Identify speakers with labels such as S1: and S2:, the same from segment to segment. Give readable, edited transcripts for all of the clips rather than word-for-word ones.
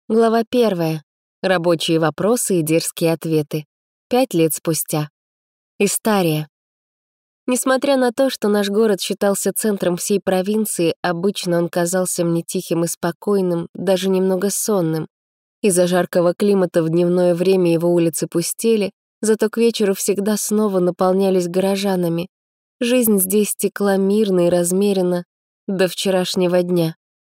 S1: Глава 1. Рабочие вопросы и дерзкие ответы. 5 лет спустя. Истария. Несмотря на то, что наш город считался центром всей провинции, обычно он казался мне тихим и спокойным, даже немного сонным. Из-за жаркого климата в дневное время его улицы пустели, зато к вечеру всегда снова наполнялись горожанами. Жизнь здесь текла мирно и размеренно до вчерашнего дня.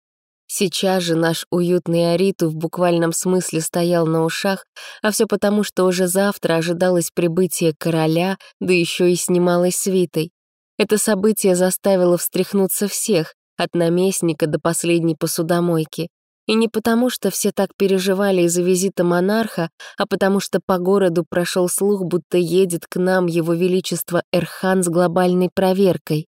S1: Сейчас же наш уютный Ариту в буквальном смысле стоял на ушах, а все потому, что уже завтра ожидалось прибытие короля, да еще и с немалой свитой. Это событие заставило встряхнуться всех, от наместника до последней посудомойки. И не потому, что все так переживали из-за визита монарха, а потому что по городу прошел слух, будто едет к нам его величество Эрхан с глобальной проверкой.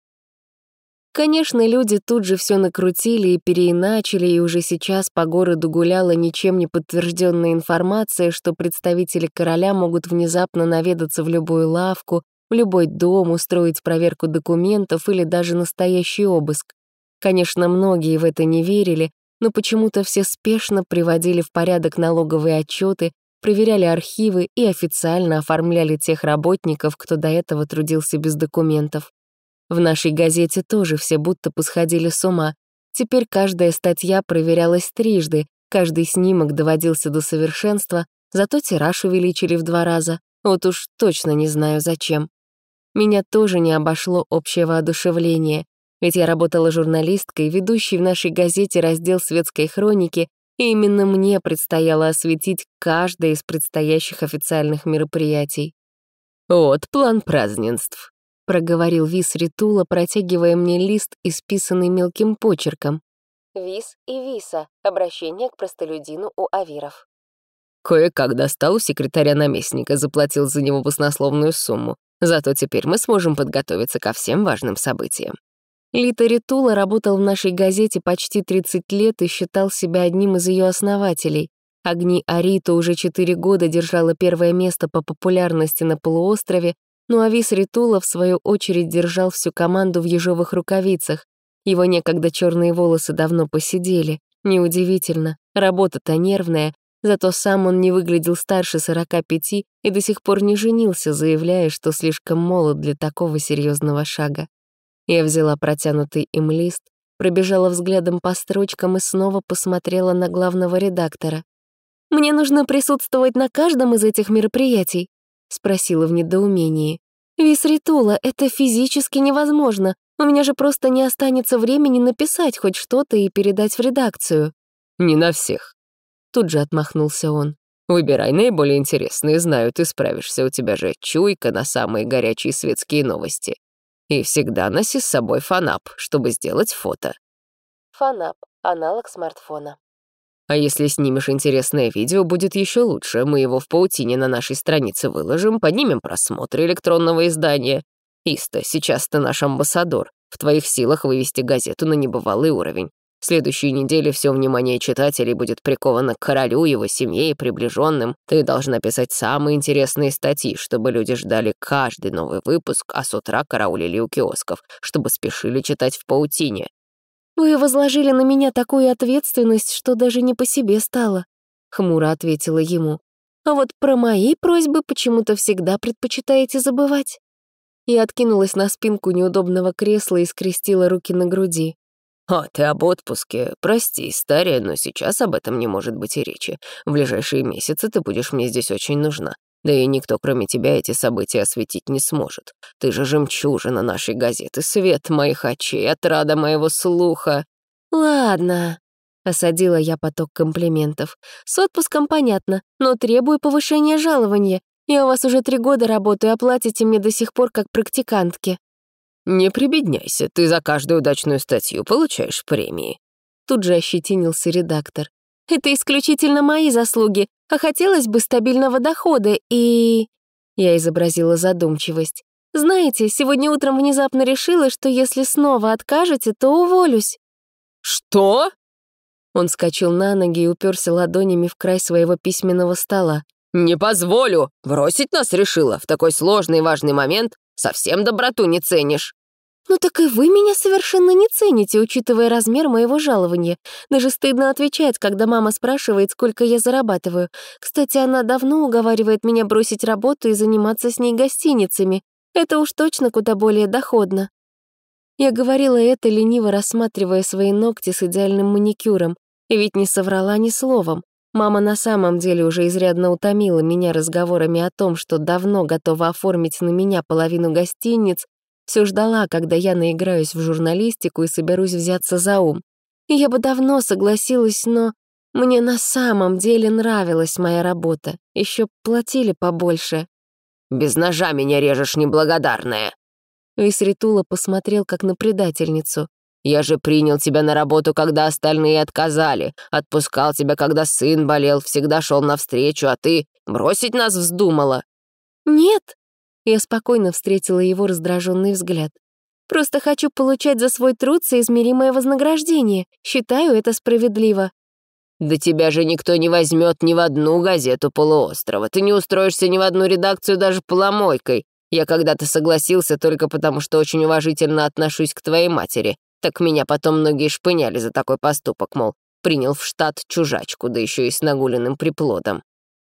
S1: Конечно, люди тут же все накрутили и переиначили, и уже сейчас по городу гуляла ничем не подтвержденная информация, что представители короля могут внезапно наведаться в любую лавку, в любой дом, устроить проверку документов или даже настоящий обыск. Конечно, многие в это не верили, но почему-то все спешно приводили в порядок налоговые отчеты, проверяли архивы и официально оформляли тех работников, кто до этого трудился без документов. В нашей газете тоже все будто посходили с ума. Теперь каждая статья проверялась трижды, каждый снимок доводился до совершенства, зато тираж увеличили в 2 раза. Вот уж точно не знаю зачем. Меня тоже не обошло общее воодушевление, ведь я работала журналисткой, ведущей в нашей газете раздел светской хроники, и именно мне предстояло осветить каждое из предстоящих официальных мероприятий. «Вот план празднеств», — проговорил Вис Ритула, протягивая мне лист, исписанный мелким почерком. Вис и Виса. Обращение к простолюдину у авиров.
S2: Кое-как достал у секретаря наместника, заплатил за него баснословную сумму. Зато теперь мы сможем подготовиться ко всем важным событиям.
S1: Лита Ритула работал в нашей газете почти 30 лет и считал себя одним из ее основателей. «Огни Арита» уже 4 года держала первое место по популярности на полуострове, ну а Вис Ритула, в свою очередь, держал всю команду в ежовых рукавицах. Его некогда черные волосы давно поседели. Неудивительно, работа-то нервная, зато сам он не выглядел старше 45 и до сих пор не женился, заявляя, что слишком молод для такого серьезного шага. Я взяла протянутый им лист, пробежала взглядом по строчкам и снова посмотрела на главного редактора. «Мне нужно присутствовать на каждом из этих мероприятий?» — спросила в недоумении. «Вис Ритула, это физически невозможно. У меня же просто не останется времени написать хоть что-то и передать в редакцию».
S2: «Не на всех», — тут же отмахнулся он. «Выбирай наиболее интересные, знаю, ты справишься, у тебя же чуйка на самые горячие светские новости. И всегда носи с собой фанап, чтобы сделать фото».
S1: Фанап — аналог смартфона.
S2: А если снимешь интересное видео, будет еще лучше. Мы его в паутине на нашей странице выложим, поднимем просмотры электронного издания. Иста, сейчас ты наш амбассадор. В твоих силах вывести газету на небывалый уровень. В следующей неделе все внимание читателей будет приковано к королю, его семье и приближенным. Ты должна писать самые интересные статьи, чтобы люди ждали каждый новый выпуск, а с утра караулили у киосков, чтобы спешили читать в паутине.
S1: «Вы возложили на меня такую ответственность, что даже не по себе стало», — хмуро ответила ему. «А вот про мои просьбы почему-то всегда предпочитаете забывать». Я откинулась на спинку неудобного кресла и скрестила руки на груди.
S2: «А ты об отпуске? Прости, Истария, но сейчас об этом не может быть и речи. В ближайшие месяцы ты будешь мне здесь очень нужна. Да и никто, кроме тебя, эти события осветить не сможет. Ты же жемчужина нашей газеты, свет моих очей, отрада моего слуха».
S1: «Ладно», — осадила я поток комплиментов. «С отпуском понятно, но требую повышения жалования. Я у вас уже 3 года работаю, а платите мне до сих пор как практикантке».
S2: «Не прибедняйся, ты за каждую удачную статью получаешь премии».
S1: Тут же ощетинился редактор. «Это исключительно мои заслуги, а хотелось бы стабильного дохода и...» Я изобразила задумчивость. «Знаете, сегодня утром внезапно решила, что если снова откажете, то уволюсь».
S2: «Что?»
S1: Он вскочил на ноги и уперся ладонями в край своего письменного стола.
S2: «Не позволю! Бросить нас решила? В такой сложный и важный момент совсем доброту не ценишь».
S1: «Ну так и вы меня совершенно не цените, учитывая размер моего жалования. Даже стыдно отвечать, когда мама спрашивает, сколько я зарабатываю. Кстати, она давно уговаривает меня бросить работу и заниматься с ней гостиницами. Это уж точно куда более доходно». Я говорила это, лениво рассматривая свои ногти с идеальным маникюром. И ведь не соврала ни словом. Мама на самом деле уже изрядно утомила меня разговорами о том, что давно готова оформить на меня половину гостиниц, все ждала, когда я наиграюсь в журналистику и соберусь взяться за ум. И я бы давно согласилась, но мне на самом деле нравилась моя работа. Еще платили побольше.
S2: «Без ножа меня режешь, неблагодарная!»
S1: Висритула посмотрел как на предательницу.
S2: «Я же принял тебя на работу, когда остальные отказали, отпускал тебя, когда сын болел, всегда шел навстречу, а ты бросить нас вздумала».
S1: «Нет», — я спокойно встретила его раздраженный взгляд. «Просто хочу получать за свой труд соизмеримое вознаграждение. Считаю это справедливо».
S2: «Да тебя же никто не возьмет ни в одну газету полуострова. Ты не устроишься ни в одну редакцию даже поломойкой. Я когда-то согласился только потому, что очень уважительно отношусь к твоей матери. Так меня потом многие шпыняли за такой поступок, мол, принял в штат чужачку, да еще и с нагуленным приплодом».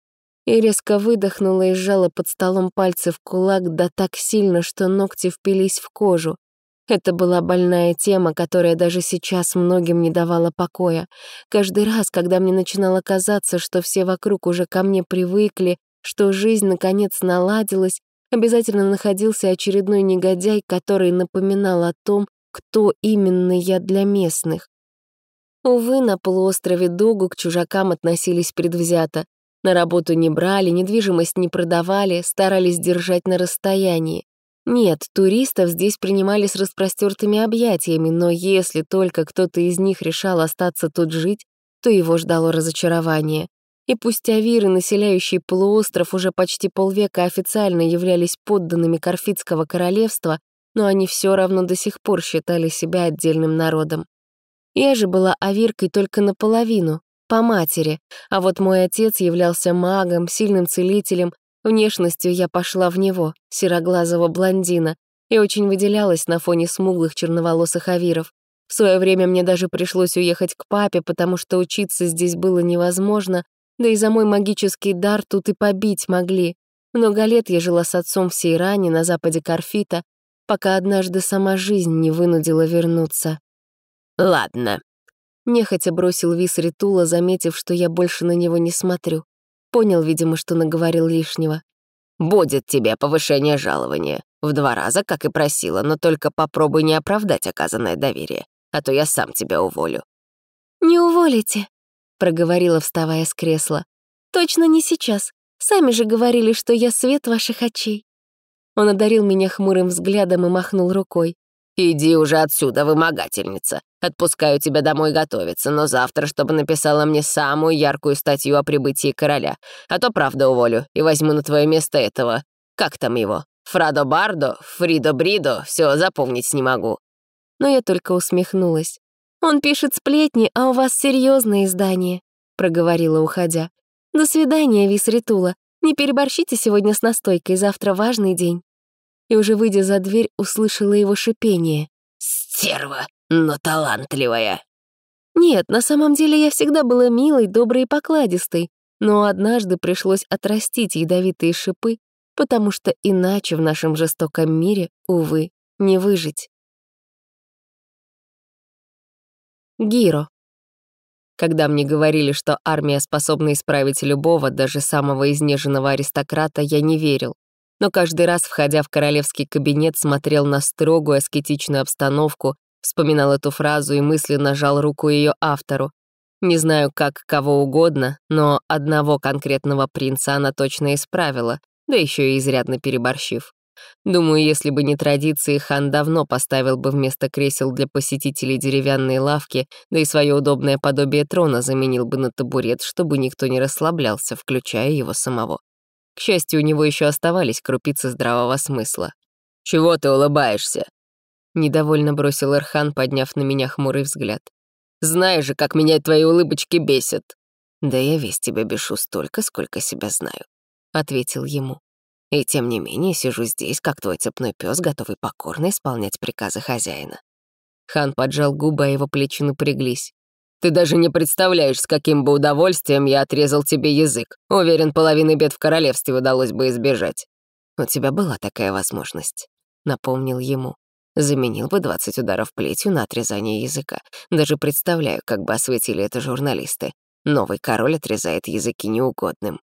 S1: И резко выдохнула и сжала под столом пальцы в кулак, да так сильно, что ногти впились в кожу. Это была больная тема, которая даже сейчас многим не давала покоя. Каждый раз, когда мне начинало казаться, что все вокруг уже ко мне привыкли, что жизнь наконец наладилась, обязательно находился очередной негодяй, который напоминал о том, кто именно я для местных. Увы, на полуострове Догу к чужакам относились предвзято. На работу не брали, недвижимость не продавали, старались держать на расстоянии. Нет, туристов здесь принимали с распростертыми объятиями, но если только кто-то из них решал остаться тут жить, то его ждало разочарование. И пусть авиры, населяющие полуостров, уже почти полвека официально являлись подданными Карфитского королевства, но они все равно до сих пор считали себя отдельным народом. Я же была авиркой только наполовину, по матери, а вот мой отец являлся магом, сильным целителем. Внешностью я пошла в него, сероглазого блондина, и очень выделялась на фоне смуглых черноволосых авиров. В свое время мне даже пришлось уехать к папе, потому что учиться здесь было невозможно, да и за мой магический дар тут и побить могли. Много лет я жила с отцом в Сейране, на западе Карфита, пока однажды сама жизнь не вынудила вернуться.
S2: «Ладно»,
S1: — нехотя бросил Висритула, заметив, что я больше на него не смотрю. Понял, видимо, что наговорил лишнего.
S2: «Будет тебе повышение жалования. В 2 раза, как и просила, но только попробуй не оправдать оказанное доверие, а то я сам тебя уволю».
S1: «Не уволите», — проговорила, вставая с кресла. «Точно не сейчас. Сами же говорили, что я свет ваших очей». Он одарил меня хмурым взглядом и махнул рукой.
S2: «Иди уже отсюда, вымогательница. Отпускаю тебя домой готовиться, но завтра, чтобы написала мне самую яркую статью о прибытии короля. А то правда уволю и возьму на твое место этого. Как там его? Фрадо Бардо? Фридо Бридо? Все, запомнить не могу».
S1: Но я только усмехнулась. «Он пишет сплетни, а у вас серьезное издание», — проговорила, уходя. «До свидания, Висритула. Не переборщите сегодня с настойкой, завтра важный день». И уже выйдя за дверь, услышала его шипение.
S2: «Стерва, но талантливая».
S1: Нет, на самом деле я всегда была милой, доброй и покладистой, но однажды пришлось отрастить ядовитые шипы, потому что иначе в нашем жестоком мире, увы, не выжить. Гиро. Когда мне говорили, что армия способна исправить любого, даже самого изнеженного аристократа, я не верил. Но каждый раз, входя в королевский кабинет, смотрел на строгую аскетичную обстановку, вспоминал эту фразу и мысленно жал руку ее автору. Не знаю, как кого угодно, но одного конкретного принца она точно исправила, да еще и изрядно переборщив. Думаю, если бы не традиции, хан давно поставил бы вместо кресел для посетителей деревянные лавки, да и свое удобное подобие трона заменил бы на табурет, чтобы никто не расслаблялся, включая его самого. К счастью, у него еще оставались крупицы здравого смысла.
S2: «Чего ты улыбаешься?»
S1: — недовольно бросил Эрхан, подняв на меня хмурый взгляд.
S2: «Знаешь же, как меня твои улыбочки бесят».
S1: «Да я весь тебя бешу столько, сколько себя знаю», — ответил ему.
S2: И тем не менее сижу здесь, как твой цепной пес, готовый покорно исполнять приказы хозяина». Хан поджал губы, а его плечи напряглись. «Ты даже не представляешь, с каким бы удовольствием я отрезал тебе язык. Уверен, половины бед в королевстве удалось бы избежать». «У тебя была такая возможность», — напомнил ему. «Заменил бы 20 ударов плетью на отрезание языка. Даже представляю, как бы осветили это журналисты. Новый король отрезает языки неугодным».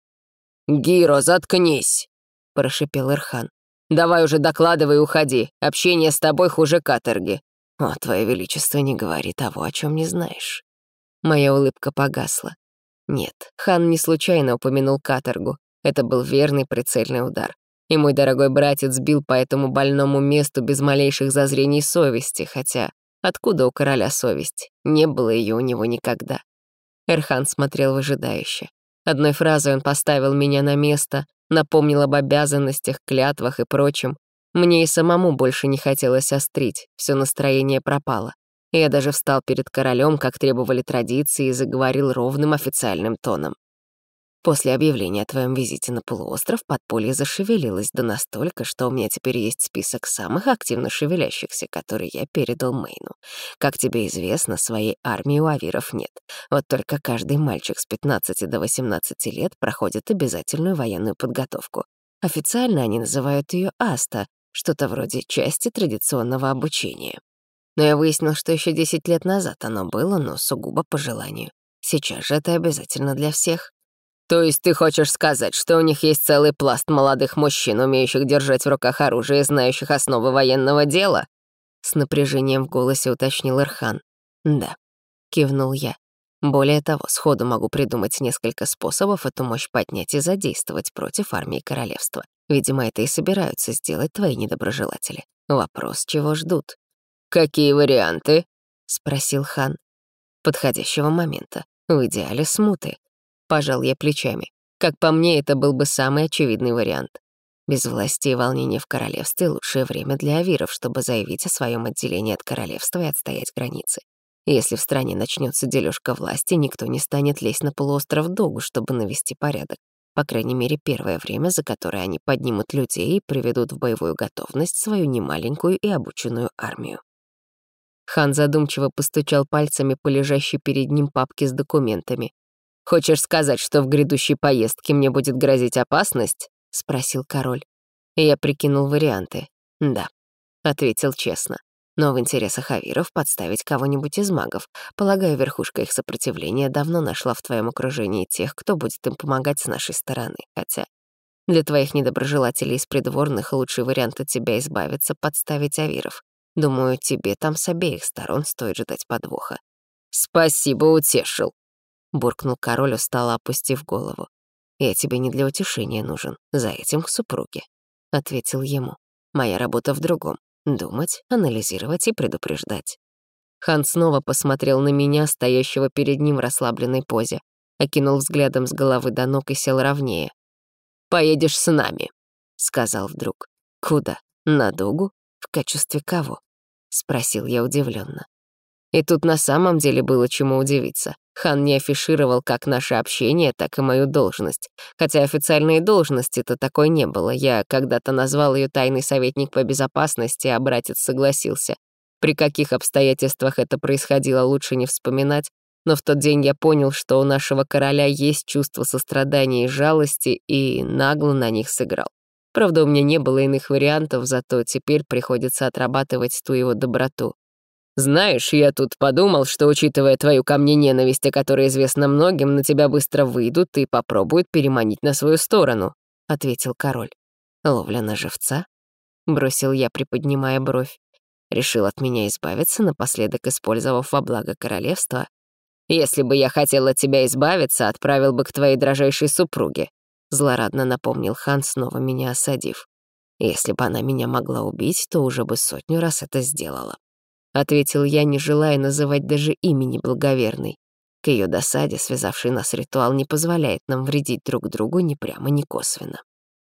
S2: «Гиро, заткнись!» — прошипел Эрхан. «Давай уже докладывай и уходи. Общение с тобой хуже каторги». «О, твое величество, не говори того, о чем не знаешь». Моя улыбка погасла. Нет, хан не случайно упомянул каторгу. Это был верный прицельный удар. И мой дорогой братец бил по этому больному месту без малейших зазрений совести, хотя откуда у короля совесть? Не было ее у него никогда. Эрхан смотрел выжидающе. Одной фразой он поставил меня на место, напомнил об обязанностях, клятвах и прочем. Мне и самому больше не хотелось острить, все настроение пропало. Я даже встал перед королем, как требовали традиции, и заговорил ровным официальным тоном. «После объявления о твоем визите на полуостров подполье зашевелилось, да настолько, что у меня теперь есть список самых активно шевелящихся, которые я передал Мэйну. Как тебе известно, своей армии у авиров нет. Вот только каждый мальчик с 15 до 18 лет проходит обязательную военную подготовку. Официально они называют ее АСТА, что-то вроде части традиционного обучения. Но я выяснил, что еще 10 лет назад оно было, но сугубо по желанию. Сейчас же это обязательно для всех». «То есть ты хочешь сказать, что у них есть целый пласт молодых мужчин, умеющих держать в руках оружие и знающих основы военного дела?» С напряжением в голосе уточнил Эрхан. «Да», — кивнул я. «Более того, сходу могу придумать несколько способов эту мощь поднять и задействовать против армии королевства. Видимо, это и собираются сделать твои недоброжелатели. Вопрос, чего ждут?» «Какие варианты?» — спросил хан. «Подходящего момента. В идеале смуты». Пожал я плечами. Как по мне, это был бы самый очевидный вариант. Без власти и волнения в королевстве лучшее время для авиров, чтобы заявить о своем отделении от королевства и отстоять границы. Если в стране начнется дележка власти, никто не станет лезть на полуостров Догу, чтобы навести порядок. По крайней мере, первое время, за которое они поднимут людей и приведут в боевую готовность свою немаленькую и обученную армию. Хан задумчиво постучал пальцами по лежащей перед ним папке с документами. «Хочешь сказать, что в грядущей поездке мне будет грозить опасность?» — спросил король. И я прикинул варианты. «Да», — ответил честно. «Но в интересах авиров подставить кого-нибудь из магов. Полагаю, верхушка их сопротивления давно нашла в твоем окружении тех, кто будет им помогать с нашей стороны. Хотя для твоих недоброжелателей из придворных лучший вариант от тебя избавиться — подставить авиров. Думаю, тебе там с обеих сторон стоит ждать подвоха». «Спасибо, утешил», — буркнул король, устало опустив голову. «Я тебе не для утешения нужен, за этим к супруге», — ответил ему. «Моя работа в другом — думать, анализировать и предупреждать». Хан снова посмотрел на меня, стоящего перед ним в расслабленной позе, окинул взглядом с головы до ног и сел ровнее. «Поедешь с нами», — сказал вдруг. «Куда? На Дугу? В качестве кого?» — спросил я удивленно. И тут на самом деле было чему удивиться. Хан не афишировал как наше общение, так и мою должность. Хотя официальной должности-то такой не было. Я когда-то назвал ее тайный советник по безопасности, а братец согласился. При каких обстоятельствах это происходило, лучше не вспоминать. Но в тот день я понял, что у нашего короля есть чувство сострадания и жалости, и нагло на них сыграл. Правда, у меня не было иных вариантов, зато теперь приходится отрабатывать ту его доброту. «Знаешь, я тут подумал, что, учитывая твою ко мне ненависть, о которой известно многим, на тебя быстро выйдут и попробуют переманить на свою сторону», — ответил король. «Ловля на живца?» — бросил я, приподнимая бровь. «Решил от меня избавиться, напоследок использовав во благо королевства? Если бы я хотел от тебя избавиться, отправил бы к твоей дрожайшей супруге», — злорадно напомнил хан, снова меня осадив. «Если бы она меня могла убить, то уже бы 100 раз это сделала», — ответил я, не желая называть даже имени благоверной. К ее досаде, связавший нас ритуал, не позволяет нам вредить друг другу ни прямо, ни косвенно.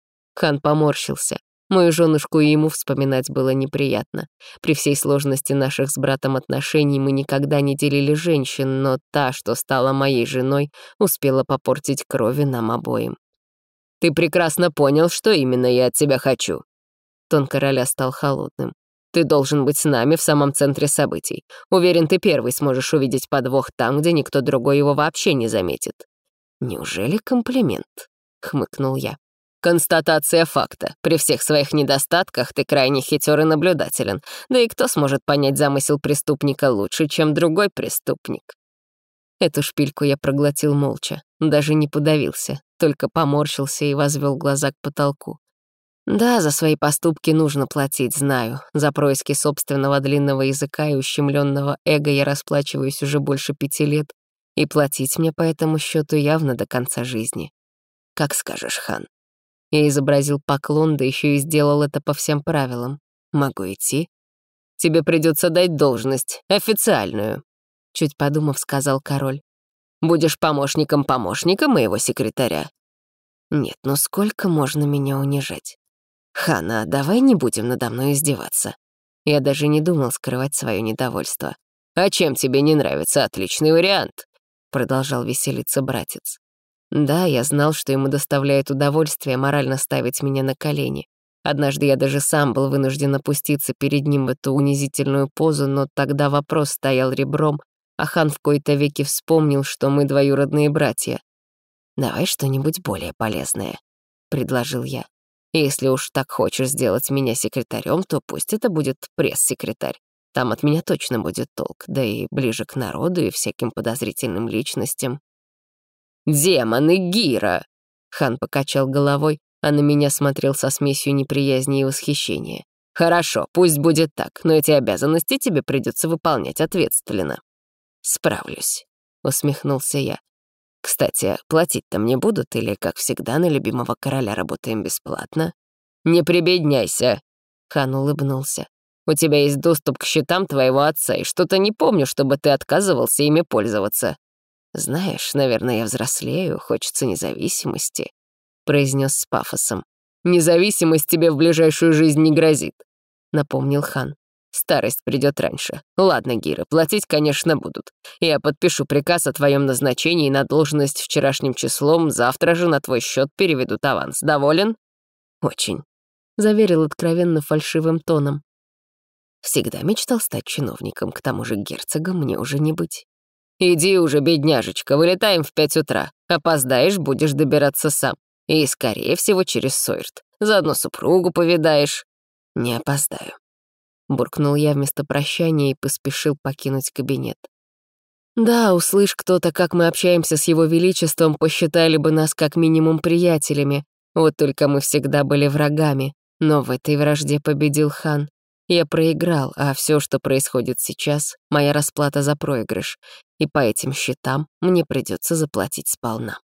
S2: Хан поморщился. Мою женушку и ему вспоминать было неприятно. При всей сложности наших с братом отношений мы никогда не делили женщин, но та, что стала моей женой, успела попортить крови нам обоим. Ты прекрасно понял, что именно я от тебя хочу». Тон короля стал холодным. «Ты должен быть с нами в самом центре событий. Уверен, ты первый сможешь увидеть подвох там, где никто другой его вообще не заметит». «Неужели комплимент?» — хмыкнул я. «Констатация факта. При всех своих недостатках ты крайне хитер и наблюдателен. Да и кто сможет понять замысел преступника лучше, чем другой преступник?» Эту шпильку я проглотил молча, даже не подавился, только поморщился и возвел глаза к потолку. Да, за свои поступки нужно платить, знаю. За происки собственного длинного языка и ущемленного эго я расплачиваюсь уже больше 5 лет, и платить мне по этому счету явно до конца жизни. Как скажешь, хан. Я изобразил поклон, да еще и сделал это по всем правилам. Могу идти? Тебе придется дать должность, официальную. Чуть подумав, сказал король. Будешь помощником помощника моего секретаря. Нет, ну сколько можно меня унижать? Хана, давай не будем надо мной издеваться. Я даже не думал скрывать свое недовольство. А чем тебе не нравится? Отличный вариант. Продолжал веселиться братец. Да, я знал, что ему доставляет удовольствие морально ставить меня на колени. Однажды я даже сам был вынужден опуститься перед ним в эту унизительную позу, но тогда вопрос стоял ребром, а хан в кои-то веки вспомнил, что мы двоюродные братья. «Давай что-нибудь более полезное», — предложил я. «Если уж так хочешь сделать меня секретарем, то пусть это будет пресс-секретарь. Там от меня точно будет толк, да и ближе к народу и всяким подозрительным личностям». «Демоны Гира!» — хан покачал головой, а на меня смотрел со смесью неприязни и восхищения. «Хорошо, пусть будет так, но эти обязанности тебе придется выполнять ответственно». «Справлюсь», — усмехнулся я. «Кстати, платить-то мне будут или, как всегда, на любимого короля работаем бесплатно?» «Не прибедняйся», — хан улыбнулся. «У тебя есть доступ к счетам твоего отца, и что-то не помню, чтобы ты отказывался ими пользоваться». «Знаешь, наверное, я взрослею, хочется независимости», — произнес с пафосом. «Независимость тебе в ближайшую жизнь не грозит», — напомнил хан. «Старость придет раньше. Ладно, Гира, платить, конечно, будут. Я подпишу приказ о твоем назначении на должность вчерашним числом, завтра же на твой счет переведут аванс. Доволен?» «Очень», — заверил откровенно фальшивым тоном. «Всегда мечтал стать чиновником, к тому же герцогом мне уже не быть». «Иди уже, бедняжечка, вылетаем в 5 утра. Опоздаешь, будешь добираться сам. И, скорее всего, через Сойрт. Заодно супругу повидаешь». «Не опоздаю», — буркнул я вместо прощания и поспешил покинуть кабинет. Да, услышь кто-то, как мы общаемся с его величеством, посчитали бы нас как минимум приятелями. Вот только мы всегда были врагами. Но в этой вражде победил хан. Я проиграл, а все, что происходит сейчас, моя расплата за проигрыш. И по этим счетам мне придется заплатить сполна.